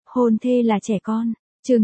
Hôn thê là trẻ con. Chương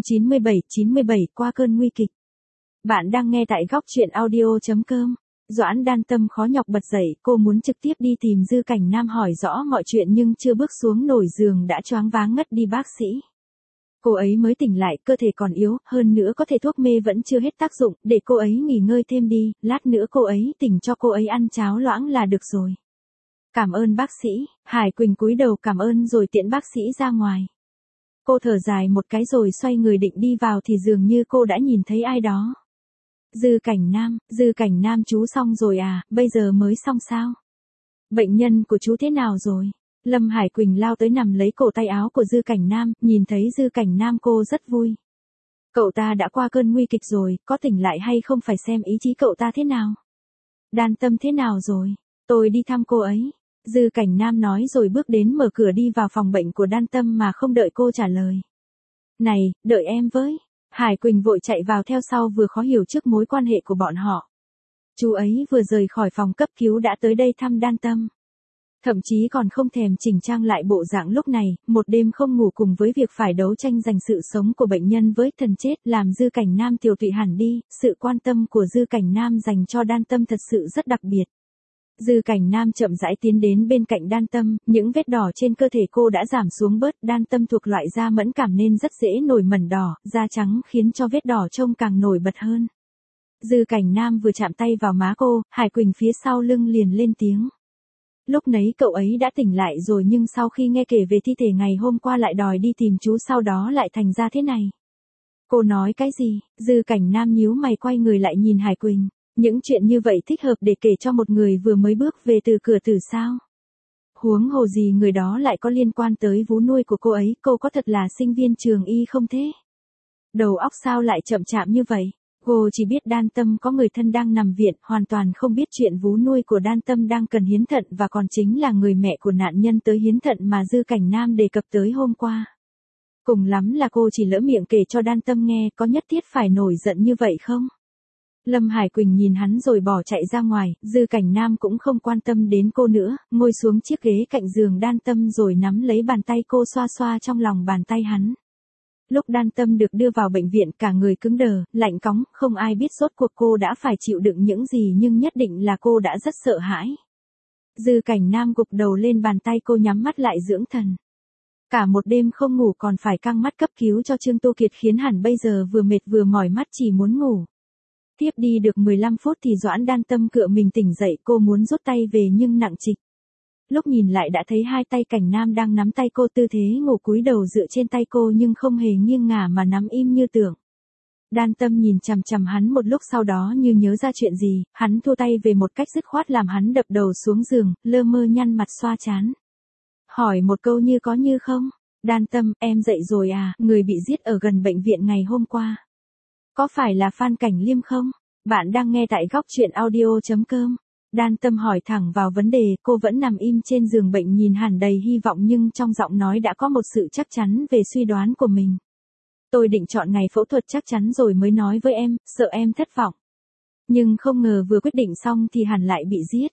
97 qua cơn nguy kịch. Bạn đang nghe tại góc truyện audio.com. Doãn Đan Tâm khó nhọc bật dậy, cô muốn trực tiếp đi tìm Dư Cảnh Nam hỏi rõ mọi chuyện nhưng chưa bước xuống nổi giường đã choáng váng ngất đi bác sĩ. Cô ấy mới tỉnh lại, cơ thể còn yếu, hơn nữa có thể thuốc mê vẫn chưa hết tác dụng, để cô ấy nghỉ ngơi thêm đi, lát nữa cô ấy tỉnh cho cô ấy ăn cháo loãng là được rồi. Cảm ơn bác sĩ. Hải Quỳnh cúi đầu cảm ơn rồi tiễn bác sĩ ra ngoài. Cô thở dài một cái rồi xoay người định đi vào thì dường như cô đã nhìn thấy ai đó. Dư Cảnh Nam chú xong rồi à, bây giờ mới xong sao? Bệnh nhân của chú thế nào rồi? Lâm Hải Quỳnh lao tới nằm lấy cổ tay áo của Dư Cảnh Nam, nhìn thấy Dư Cảnh Nam cô rất vui. Cậu ta đã qua cơn nguy kịch rồi, có tỉnh lại hay không phải xem ý chí cậu ta thế nào. Đan Tâm thế nào rồi? Tôi đi thăm cô ấy. Dư Cảnh Nam nói rồi bước đến mở cửa đi vào phòng bệnh của Đan Tâm mà không đợi cô trả lời. Này, đợi em với. Hải Quỳnh vội chạy vào theo sau vừa khó hiểu trước mối quan hệ của bọn họ. Chú ấy vừa rời khỏi phòng cấp cứu đã tới đây thăm Đan Tâm. Thậm chí còn không thèm chỉnh trang lại bộ dạng lúc này, một đêm không ngủ cùng với việc phải đấu tranh giành sự sống của bệnh nhân với thần chết làm Dư Cảnh Nam tiều tụy hẳn đi, sự quan tâm của Dư Cảnh Nam dành cho Đan Tâm thật sự rất đặc biệt. Dư Cảnh Nam chậm rãi tiến đến bên cạnh Đan Tâm, những vết đỏ trên cơ thể cô đã giảm xuống bớt, Đan Tâm thuộc loại da mẫn cảm nên rất dễ nổi mẩn đỏ, da trắng khiến cho vết đỏ trông càng nổi bật hơn. Dư Cảnh Nam vừa chạm tay vào má cô, Hải Quỳnh phía sau lưng liền lên tiếng. Lúc nấy cậu ấy đã tỉnh lại rồi nhưng sau khi nghe kể về thi thể ngày hôm qua lại đòi đi tìm chú sau đó lại thành ra thế này. Cô nói cái gì? Dư Cảnh Nam nhíu mày quay người lại nhìn Hải Quỳnh. Những chuyện như vậy thích hợp để kể cho một người vừa mới bước về từ cửa tử sao? Huống hồ gì người đó lại có liên quan tới vú nuôi của cô ấy, cô có thật là sinh viên trường y không thế? Đầu óc sao lại chậm chạp như vậy? Cô chỉ biết Đan Tâm có người thân đang nằm viện, hoàn toàn không biết chuyện vú nuôi của Đan Tâm đang cần hiến thận và còn chính là người mẹ của nạn nhân tới hiến thận mà Dư Cảnh Nam đề cập tới hôm qua. Cùng lắm là cô chỉ lỡ miệng kể cho Đan Tâm nghe, có nhất thiết phải nổi giận như vậy không? Lâm Hải Quỳnh nhìn hắn rồi bỏ chạy ra ngoài, Dư Cảnh Nam cũng không quan tâm đến cô nữa, ngồi xuống chiếc ghế cạnh giường Đan Tâm rồi nắm lấy bàn tay cô xoa xoa trong lòng bàn tay hắn. Lúc Đan Tâm được đưa vào bệnh viện cả người cứng đờ, lạnh cóng, không ai biết rốt cuộc cô đã phải chịu đựng những gì nhưng nhất định là cô đã rất sợ hãi. Dư Cảnh Nam gục đầu lên bàn tay cô nhắm mắt lại dưỡng thần. Cả một đêm không ngủ còn phải căng mắt cấp cứu cho Trương Tô Kiệt khiến hẳn bây giờ vừa mệt vừa mỏi mắt chỉ muốn ngủ. Tiếp đi được 15 phút thì Doãn Đan Tâm cựa mình tỉnh dậy, cô muốn rút tay về nhưng nặng trịch. Lúc nhìn lại đã thấy hai tay Cảnh Nam đang nắm tay cô, tư thế ngủ cúi đầu dựa trên tay cô nhưng không hề nghiêng ngả mà nắm im như tưởng. Đan Tâm nhìn chằm chằm hắn một lúc sau đó như nhớ ra chuyện gì, hắn thua tay về một cách dứt khoát làm hắn đập đầu xuống giường, lơ mơ nhăn mặt xoa trán. Hỏi một câu như có như không, Đan Tâm, em dậy rồi à, người bị giết ở gần bệnh viện ngày hôm qua. Có phải là Phan Cảnh Liêm không? Bạn đang nghe tại góc truyện audio.com. Đan Tâm hỏi thẳng vào vấn đề, cô vẫn nằm im trên giường bệnh nhìn hẳn đầy hy vọng nhưng trong giọng nói đã có một sự chắc chắn về suy đoán của mình. Tôi định chọn ngày phẫu thuật chắc chắn rồi mới nói với em, sợ em thất vọng. Nhưng không ngờ vừa quyết định xong thì hẳn lại bị giết.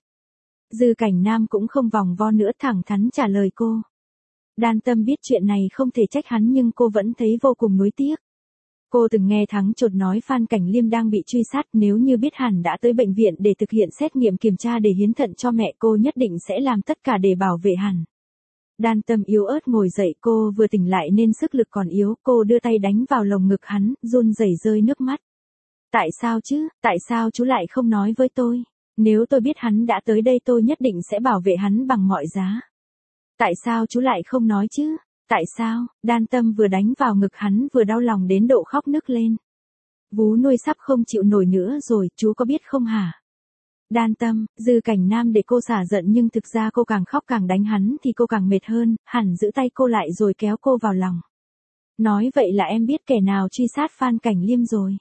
Dư Cảnh Nam cũng không vòng vo nữa thẳng thắn trả lời cô. Đan Tâm biết chuyện này không thể trách hắn nhưng cô vẫn thấy vô cùng nuối tiếc. Cô từng nghe Thắng Chột nói Phan Cảnh Liêm đang bị truy sát, nếu như biết hẳn đã tới bệnh viện để thực hiện xét nghiệm kiểm tra để hiến thận cho mẹ cô nhất định sẽ làm tất cả để bảo vệ hẳn. Đan Tâm yếu ớt ngồi dậy, cô vừa tỉnh lại nên sức lực còn yếu, cô đưa tay đánh vào lồng ngực hắn, run rẩy rơi nước mắt. Tại sao chứ, tại sao chú lại không nói với tôi? Nếu tôi biết hắn đã tới đây tôi nhất định sẽ bảo vệ hắn bằng mọi giá. Tại sao chú lại không nói chứ? Tại sao? Đan Tâm vừa đánh vào ngực hắn vừa đau lòng đến độ khóc nức lên. Vú nuôi sắp không chịu nổi nữa rồi, chú có biết không hả? Đan Tâm, Dư Cảnh Nam để cô xả giận nhưng thực ra cô càng khóc càng đánh hắn thì cô càng mệt hơn, hẳn giữ tay cô lại rồi kéo cô vào lòng. Nói vậy là em biết kẻ nào truy sát Phan Cảnh Liêm rồi.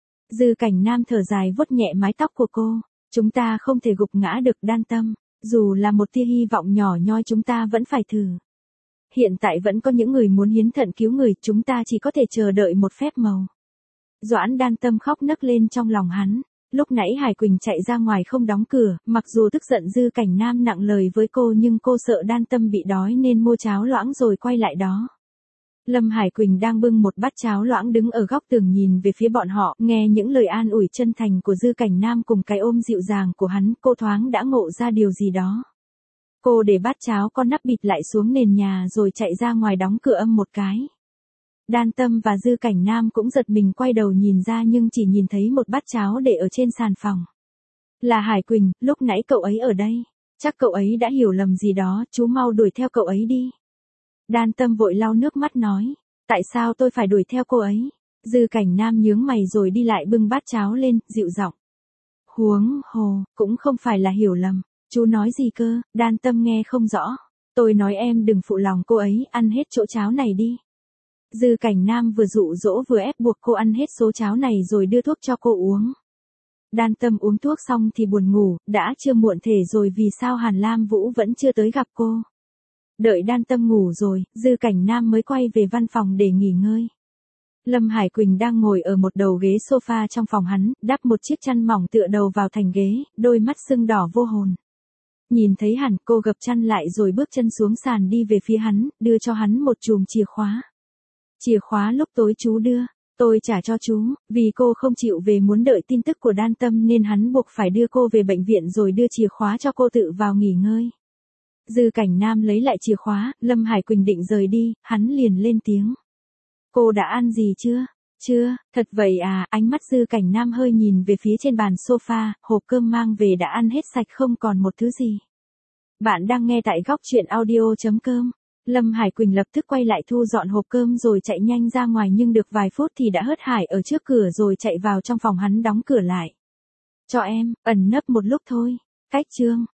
Dư Cảnh Nam thở dài vuốt nhẹ mái tóc của cô. Chúng ta không thể gục ngã được Đan Tâm, dù là một tia hy vọng nhỏ nhoi chúng ta vẫn phải thử. Hiện tại vẫn có những người muốn hiến thận cứu người, chúng ta chỉ có thể chờ đợi một phép màu. Doãn Đan Tâm khóc nấc lên trong lòng hắn. Lúc nãy Hải Quỳnh chạy ra ngoài không đóng cửa, mặc dù tức giận Dư Cảnh Nam nặng lời với cô nhưng cô sợ Đan Tâm bị đói nên mua cháo loãng rồi quay lại đó. Lâm Hải Quỳnh đang bưng một bát cháo loãng đứng ở góc tường nhìn về phía bọn họ, nghe những lời an ủi chân thành của Dư Cảnh Nam cùng cái ôm dịu dàng của hắn, cô thoáng đã ngộ ra điều gì đó. Cô để bát cháo con nắp bịt lại xuống nền nhà rồi chạy ra ngoài đóng cửa âm một cái. Đan Tâm và Dư Cảnh Nam cũng giật mình quay đầu nhìn ra nhưng chỉ nhìn thấy một bát cháo để ở trên sàn phòng. Là Hải Quỳnh, lúc nãy cậu ấy ở đây. Chắc cậu ấy đã hiểu lầm gì đó, chú mau đuổi theo cậu ấy đi. Đan Tâm vội lau nước mắt nói. Tại sao tôi phải đuổi theo cô ấy? Dư Cảnh Nam nhướng mày rồi đi lại bưng bát cháo lên, dịu giọng. Huống hồ, cũng không phải là hiểu lầm. Chú nói gì cơ? Đan Tâm nghe không rõ. Tôi nói em đừng phụ lòng cô ấy, ăn hết chỗ cháo này đi. Dư Cảnh Nam vừa dụ dỗ vừa ép buộc cô ăn hết số cháo này rồi đưa thuốc cho cô uống. Đan Tâm uống thuốc xong thì buồn ngủ, đã chưa muộn thể rồi vì sao Hàn Lam Vũ vẫn chưa tới gặp cô. Đợi Đan Tâm ngủ rồi, Dư Cảnh Nam mới quay về văn phòng để nghỉ ngơi. Lâm Hải Quỳnh đang ngồi ở một đầu ghế sofa trong phòng hắn, đắp một chiếc chăn mỏng tựa đầu vào thành ghế, đôi mắt sưng đỏ vô hồn. Nhìn thấy hắn, cô gập chăn lại rồi bước chân xuống sàn đi về phía hắn, đưa cho hắn một chùm chìa khóa. Chìa khóa lúc tối chú đưa, tôi trả cho chú, vì cô không chịu về muốn đợi tin tức của Đan Tâm nên hắn buộc phải đưa cô về bệnh viện rồi đưa chìa khóa cho cô tự vào nghỉ ngơi. Dư Cảnh Nam lấy lại chìa khóa, Lâm Hải Quỳnh định rời đi, hắn liền lên tiếng. Cô đã ăn gì chưa? Chưa, thật vậy à, ánh mắt Dư Cảnh Nam hơi nhìn về phía trên bàn sofa, hộp cơm mang về đã ăn hết sạch không còn một thứ gì. Bạn đang nghe tại góc truyện audio.com. Lâm Hải Quỳnh lập tức quay lại thu dọn hộp cơm rồi chạy nhanh ra ngoài nhưng được vài phút thì đã hớt hải ở trước cửa rồi chạy vào trong phòng hắn đóng cửa lại. Cho em, ẩn nấp một lúc thôi. Cách chương.